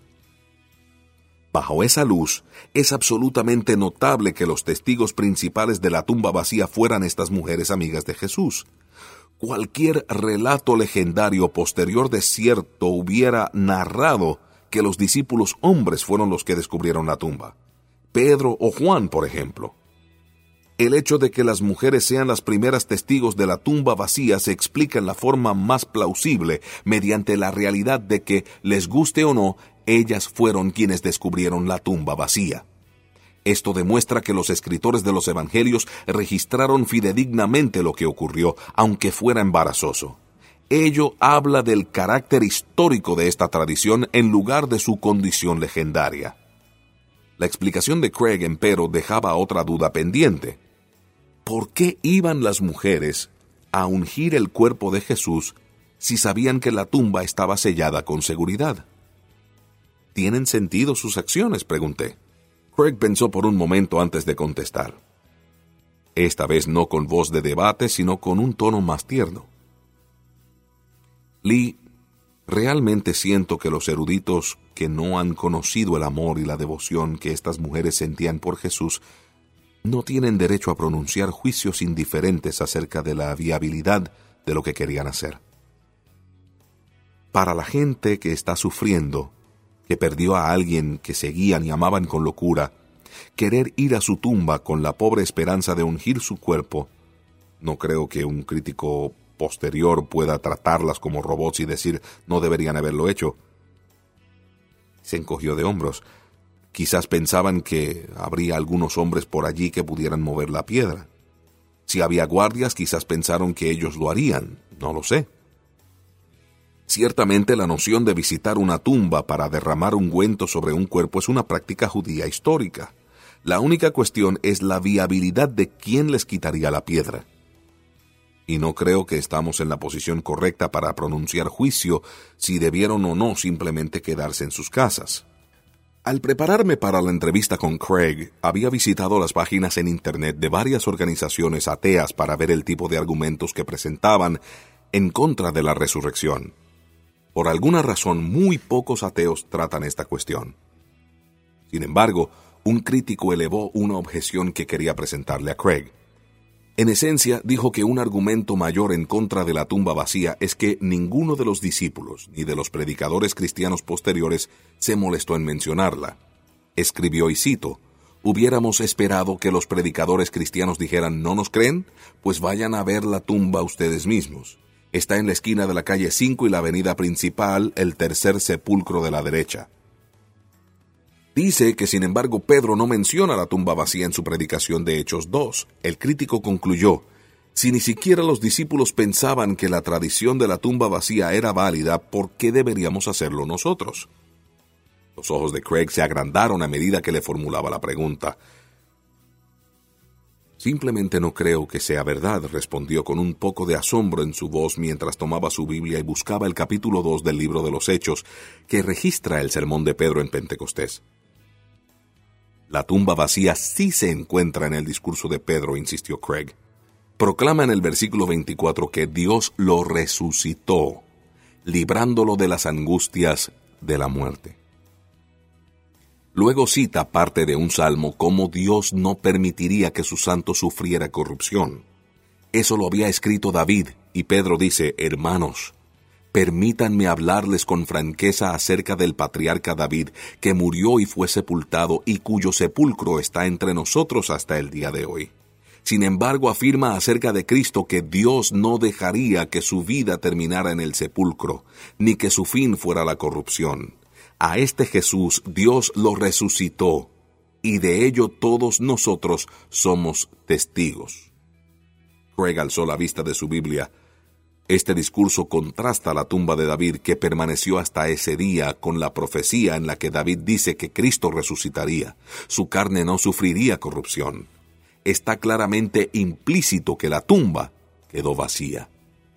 Bajo esa luz, es absolutamente notable que los testigos principales de la tumba vacía fueran estas mujeres amigas de Jesús. Cualquier relato legendario posterior de cierto hubiera narrado que los discípulos hombres fueron los que descubrieron la tumba. Pedro o Juan, por ejemplo. El hecho de que las mujeres sean las primeras testigos de la tumba vacía se explica en la forma más plausible mediante la realidad de que, les guste o no, ellas fueron quienes descubrieron la tumba vacía. Esto demuestra que los escritores de los evangelios registraron fidedignamente lo que ocurrió, aunque fuera embarazoso. Ello habla del carácter histórico de esta tradición en lugar de su condición legendaria. La explicación de Craig, empero, dejaba otra duda pendiente. ¿Por qué iban las mujeres a ungir el cuerpo de Jesús si sabían que la tumba estaba sellada con seguridad? ¿Tienen sentido sus acciones?, pregunté. Craig pensó por un momento antes de contestar. Esta vez no con voz de debate, sino con un tono más tierno. Lee, realmente siento que los eruditos que no han conocido el amor y la devoción que estas mujeres sentían por Jesús no tienen derecho a pronunciar juicios indiferentes acerca de la viabilidad de lo que querían hacer. Para la gente que está sufriendo, que perdió a alguien que seguían y amaban con locura, querer ir a su tumba con la pobre esperanza de ungir su cuerpo, no creo que un crítico posterior pueda tratarlas como robots y decir no deberían haberlo hecho. Se encogió de hombros. Quizás pensaban que habría algunos hombres por allí que pudieran mover la piedra. Si había guardias, quizás pensaron que ellos lo harían, no lo sé. Ciertamente la noción de visitar una tumba para derramar ungüento sobre un cuerpo es una práctica judía histórica. La única cuestión es la viabilidad de quién les quitaría la piedra. Y no creo que estamos en la posición correcta para pronunciar juicio si debieron o no simplemente quedarse en sus casas. Al prepararme para la entrevista con Craig, había visitado las páginas en Internet de varias organizaciones ateas para ver el tipo de argumentos que presentaban en contra de la resurrección. Por alguna razón, muy pocos ateos tratan esta cuestión. Sin embargo, un crítico elevó una objeción que quería presentarle a Craig. En esencia, dijo que un argumento mayor en contra de la tumba vacía es que ninguno de los discípulos ni de los predicadores cristianos posteriores se molestó en mencionarla. Escribió, y cito, «Hubiéramos esperado que los predicadores cristianos dijeran, ¿no nos creen? Pues vayan a ver la tumba ustedes mismos. Está en la esquina de la calle cinco y la avenida principal, el tercer sepulcro de la derecha». Dice que, sin embargo, Pedro no menciona la tumba vacía en su predicación de Hechos dos. El crítico concluyó, si ni siquiera los discípulos pensaban que la tradición de la tumba vacía era válida, ¿por qué deberíamos hacerlo nosotros? Los ojos de Craig se agrandaron a medida que le formulaba la pregunta. Simplemente no creo que sea verdad, respondió con un poco de asombro en su voz mientras tomaba su Biblia y buscaba el capítulo dos del libro de los Hechos, que registra el sermón de Pedro en Pentecostés. La tumba vacía sí se encuentra en el discurso de Pedro, insistió Craig. Proclama en el versículo veinticuatro que Dios lo resucitó, librándolo de las angustias de la muerte. Luego cita parte de un salmo como Dios no permitiría que su santo sufriera corrupción. Eso lo había escrito David, y Pedro dice, hermanos, permítanme hablarles con franqueza acerca del patriarca David, que murió y fue sepultado y cuyo sepulcro está entre nosotros hasta el día de hoy. Sin embargo, afirma acerca de Cristo que Dios no dejaría que su vida terminara en el sepulcro, ni que su fin fuera la corrupción. A este Jesús Dios lo resucitó, y de ello todos nosotros somos testigos. Craig alzó la vista de su Biblia. Este discurso contrasta la tumba de David, que permaneció hasta ese día, con la profecía en la que David dice que Cristo resucitaría. Su carne no sufriría corrupción. Está claramente implícito que la tumba quedó vacía.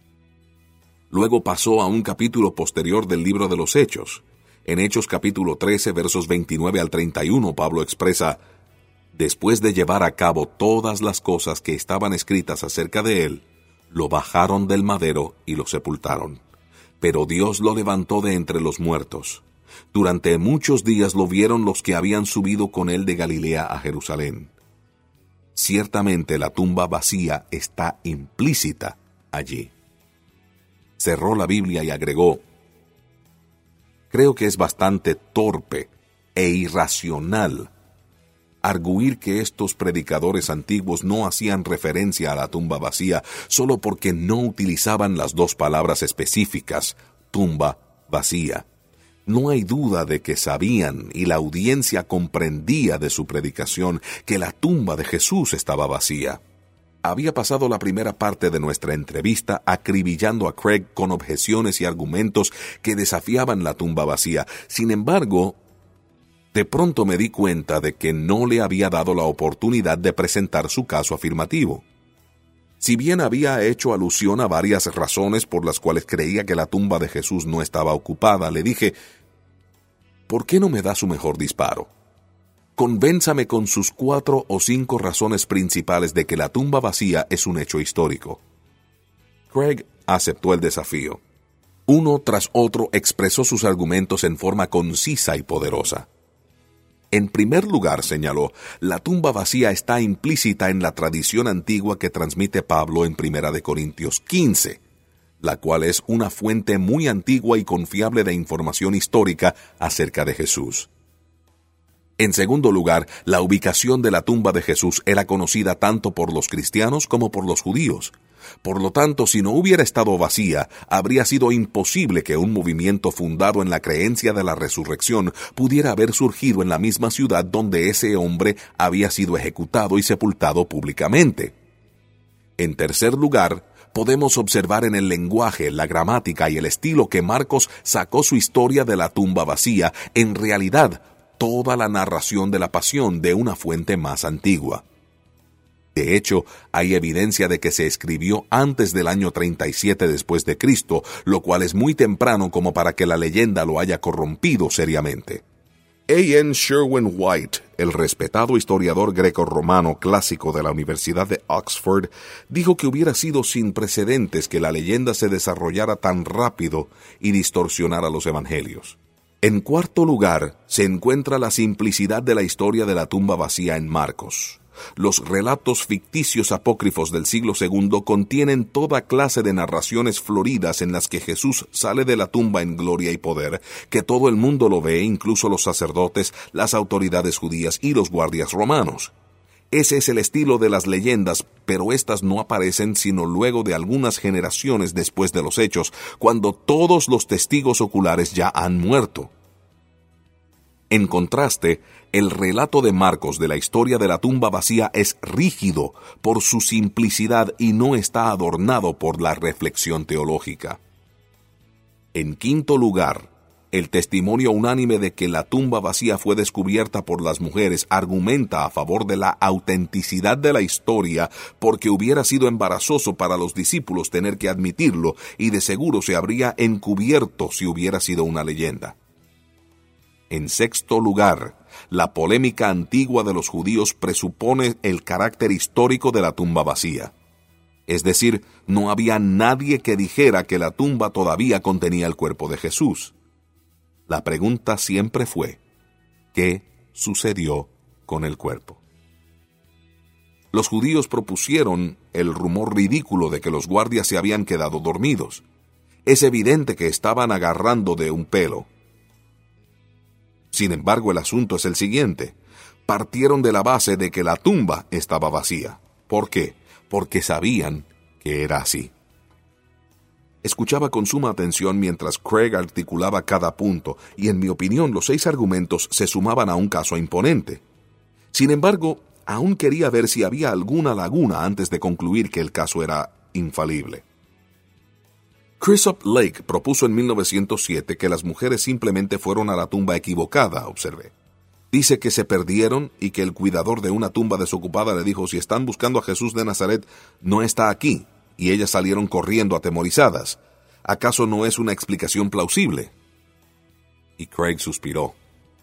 Luego pasó a un capítulo posterior del libro de los Hechos. En Hechos capítulo trece, versos veintinueve al treinta y uno, Pablo expresa, después de llevar a cabo todas las cosas que estaban escritas acerca de él, lo bajaron del madero y lo sepultaron. Pero Dios lo levantó de entre los muertos. Durante muchos días lo vieron los que habían subido con él de Galilea a Jerusalén. Ciertamente la tumba vacía está implícita allí. Cerró la Biblia y agregó, creo que es bastante torpe e irracional arguir que estos predicadores antiguos no hacían referencia a la tumba vacía solo porque no utilizaban las dos palabras específicas, tumba vacía. No hay duda de que sabían, y la audiencia comprendía de su predicación, que la tumba de Jesús estaba vacía. Había pasado la primera parte de nuestra entrevista acribillando a Craig con objeciones y argumentos que desafiaban la tumba vacía. Sin embargo, de pronto me di cuenta de que no le había dado la oportunidad de presentar su caso afirmativo. Si bien había hecho alusión a varias razones por las cuales creía que la tumba de Jesús no estaba ocupada, le dije, ¿por qué no me da su mejor disparo? Convénzame con sus cuatro o cinco razones principales de que la tumba vacía es un hecho histórico. Craig aceptó el desafío. Uno tras otro expresó sus argumentos en forma concisa y poderosa. En primer lugar, señaló, la tumba vacía está implícita en la tradición antigua que transmite Pablo en Primera de Corintios quince, la cual es una fuente muy antigua y confiable de información histórica acerca de Jesús. En segundo lugar, la ubicación de la tumba de Jesús era conocida tanto por los cristianos como por los judíos. Por lo tanto, si no hubiera estado vacía, habría sido imposible que un movimiento fundado en la creencia de la resurrección pudiera haber surgido en la misma ciudad donde ese hombre había sido ejecutado y sepultado públicamente. En tercer lugar, podemos observar en el lenguaje, la gramática y el estilo que Marcos sacó su historia de la tumba vacía, en realidad, toda la narración de la pasión de una fuente más antigua. De hecho, hay evidencia de que se escribió antes del año treinta y siete después de Cristo, lo cual es muy temprano como para que la leyenda lo haya corrompido seriamente. A N Sherwin White, el respetado historiador greco-romano clásico de la Universidad de Oxford, dijo que hubiera sido sin precedentes que la leyenda se desarrollara tan rápido y distorsionara los evangelios. En cuarto lugar, se encuentra la simplicidad de la historia de la tumba vacía en Marcos. Los relatos ficticios apócrifos del siglo segundo contienen toda clase de narraciones floridas en las que Jesús sale de la tumba en gloria y poder, que todo el mundo lo ve, incluso los sacerdotes, las autoridades judías y los guardias romanos. Ese es el estilo de las leyendas, pero estas no aparecen sino luego de algunas generaciones después de los hechos, cuando todos los testigos oculares ya han muerto. En contraste, el relato de Marcos de la historia de la tumba vacía es rígido por su simplicidad y no está adornado por la reflexión teológica. En quinto lugar, el testimonio unánime de que la tumba vacía fue descubierta por las mujeres argumenta a favor de la autenticidad de la historia, porque hubiera sido embarazoso para los discípulos tener que admitirlo y de seguro se habría encubierto si hubiera sido una leyenda. En sexto lugar, La polémica antigua de los judíos presupone el carácter histórico de la tumba vacía. Es decir, no había nadie que dijera que la tumba todavía contenía el cuerpo de Jesús. La pregunta siempre fue, ¿qué sucedió con el cuerpo? Los judíos propusieron el rumor ridículo de que los guardias se habían quedado dormidos. Es evidente que estaban agarrando de un pelo. Sin embargo, el asunto es el siguiente. Partieron de la base de que la tumba estaba vacía. ¿Por qué? Porque sabían que era así. Escuchaba con suma atención mientras Craig articulaba cada punto, y en mi opinión los seis argumentos se sumaban a un caso imponente. Sin embargo, aún quería ver si había alguna laguna antes de concluir que el caso era infalible. Chrysop Lake propuso en mil novecientos siete que las mujeres simplemente fueron a la tumba equivocada, observé. Dice que se perdieron y que el cuidador de una tumba desocupada le dijo: si están buscando a Jesús de Nazaret, no está aquí, y ellas salieron corriendo atemorizadas. ¿Acaso no es una explicación plausible? Y Craig suspiró.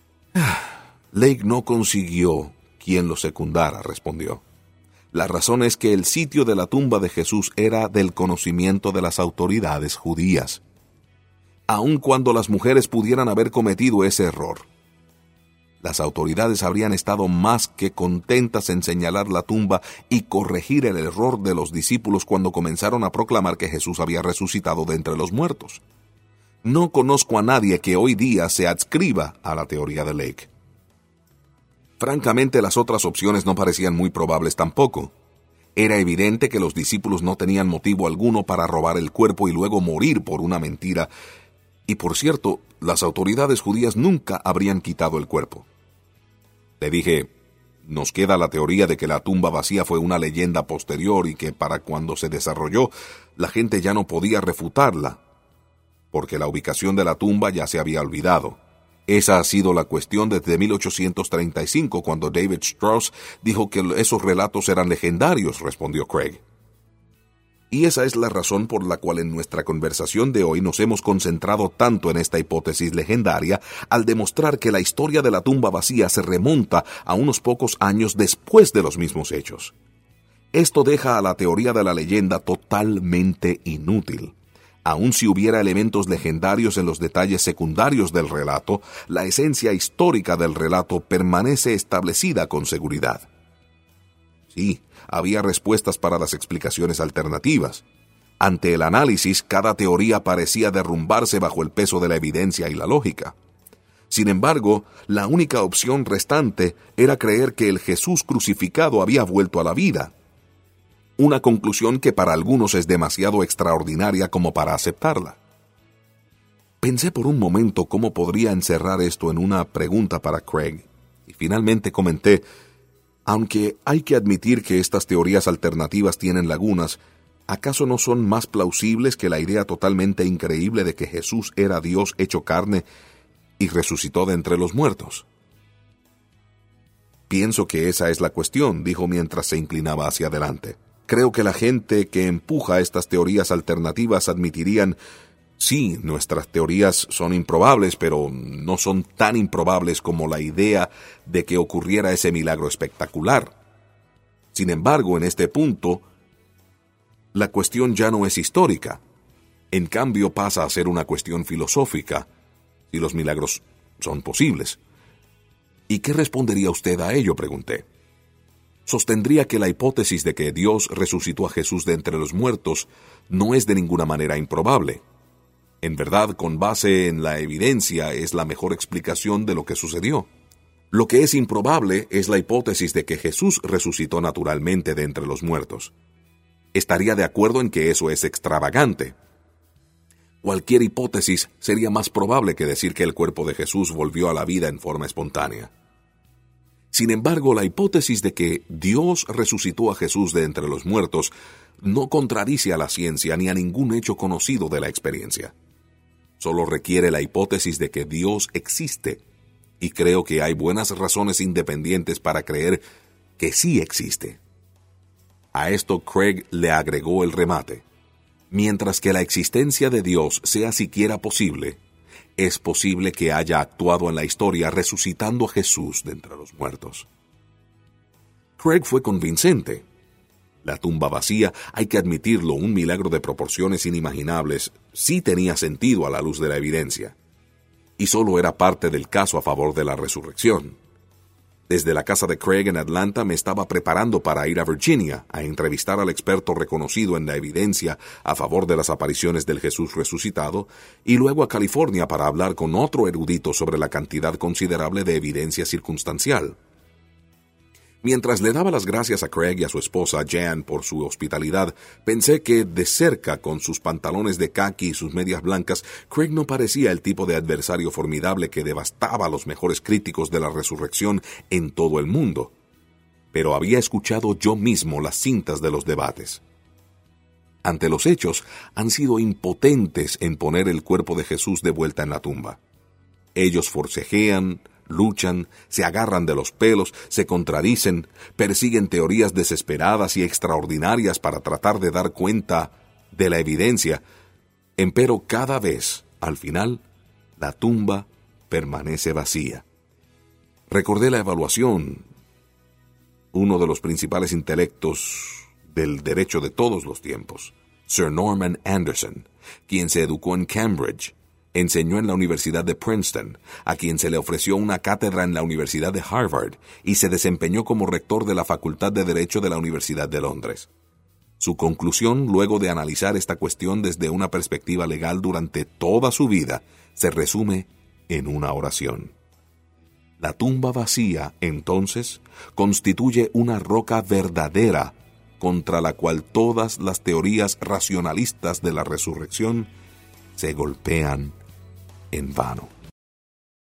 Lake no consiguió quien lo secundara, respondió. La razón es que el sitio de la tumba de Jesús era del conocimiento de las autoridades judías, aun cuando las mujeres pudieran haber cometido ese error. Las autoridades habrían estado más que contentas en señalar la tumba y corregir el error de los discípulos cuando comenzaron a proclamar que Jesús había resucitado de entre los muertos. No conozco a nadie que hoy día se adscriba a la teoría de Lake. Francamente, las otras opciones no parecían muy probables tampoco. Era evidente que los discípulos no tenían motivo alguno para robar el cuerpo y luego morir por una mentira. Y por cierto, las autoridades judías nunca habrían quitado el cuerpo. Le dije, nos queda la teoría de que la tumba vacía fue una leyenda posterior y que para cuando se desarrolló, la gente ya no podía refutarla, porque la ubicación de la tumba ya se había olvidado. Esa ha sido la cuestión desde mil ochocientos treinta y cinco, cuando David Strauss dijo que esos relatos eran legendarios, respondió Craig. Y esa es la razón por la cual en nuestra conversación de hoy nos hemos concentrado tanto en esta hipótesis legendaria, al demostrar que la historia de la tumba vacía se remonta a unos pocos años después de los mismos hechos. Esto deja a la teoría de la leyenda totalmente inútil. Aun si hubiera elementos legendarios en los detalles secundarios del relato, la esencia histórica del relato permanece establecida con seguridad. Sí, había respuestas para las explicaciones alternativas. Ante el análisis, cada teoría parecía derrumbarse bajo el peso de la evidencia y la lógica. Sin embargo, la única opción restante era creer que el Jesús crucificado había vuelto a la vida. Una conclusión que para algunos es demasiado extraordinaria como para aceptarla. Pensé por un momento cómo podría encerrar esto en una pregunta para Craig, y finalmente comenté: aunque hay que admitir que estas teorías alternativas tienen lagunas, ¿acaso no son más plausibles que la idea totalmente increíble de que Jesús era Dios hecho carne y resucitó de entre los muertos? Pienso que esa es la cuestión, dijo mientras se inclinaba hacia adelante. Creo que la gente que empuja estas teorías alternativas admitirían: sí, nuestras teorías son improbables, pero no son tan improbables como la idea de que ocurriera ese milagro espectacular. Sin embargo, en este punto, la cuestión ya no es histórica. En cambio, pasa a ser una cuestión filosófica, si los milagros son posibles. ¿Y qué respondería usted a ello?, pregunté. Sostendría que la hipótesis de que Dios resucitó a Jesús de entre los muertos no es de ninguna manera improbable. En verdad, con base en la evidencia, es la mejor explicación de lo que sucedió. Lo que es improbable es la hipótesis de que Jesús resucitó naturalmente de entre los muertos. Estaría de acuerdo en que eso es extravagante. Cualquier hipótesis sería más probable que decir que el cuerpo de Jesús volvió a la vida en forma espontánea. Sin embargo, la hipótesis de que Dios resucitó a Jesús de entre los muertos no contradice a la ciencia ni a ningún hecho conocido de la experiencia. Solo requiere la hipótesis de que Dios existe, y creo que hay buenas razones independientes para creer que sí existe. A esto Craig le agregó el remate: mientras que la existencia de Dios sea siquiera posible, es posible que haya actuado en la historia resucitando a Jesús de entre los muertos. Craig fue convincente. La tumba vacía, hay que admitirlo, un milagro de proporciones inimaginables, sí tenía sentido a la luz de la evidencia. Y solo era parte del caso a favor de la resurrección. Desde la casa de Craig en Atlanta me estaba preparando para ir a Virginia a entrevistar al experto reconocido en la evidencia a favor de las apariciones del Jesús resucitado, y luego a California para hablar con otro erudito sobre la cantidad considerable de evidencia circunstancial. Mientras le daba las gracias a Craig y a su esposa Jan por su hospitalidad, pensé que de cerca, con sus pantalones de caqui y sus medias blancas, Craig no parecía el tipo de adversario formidable que devastaba a los mejores críticos de la resurrección en todo el mundo. Pero había escuchado yo mismo las cintas de los debates. Ante los hechos, han sido impotentes en poner el cuerpo de Jesús de vuelta en la tumba. Ellos forcejean, luchan, se agarran de los pelos, se contradicen, persiguen teorías desesperadas y extraordinarias para tratar de dar cuenta de la evidencia. Empero cada vez, al final, la tumba permanece vacía. Recordé la evaluación. Uno de los principales intelectos del derecho de todos los tiempos, Sir Norman Anderson, quien se educó en Cambridge, enseñó en la Universidad de Princeton, a quien se le ofreció una cátedra en la Universidad de Harvard y se desempeñó como rector de la Facultad de Derecho de la Universidad de Londres. Su conclusión, luego de analizar esta cuestión desde una perspectiva legal durante toda su vida, se resume en una oración. La tumba vacía, entonces, constituye una roca verdadera contra la cual todas las teorías racionalistas de la resurrección se golpean en vano.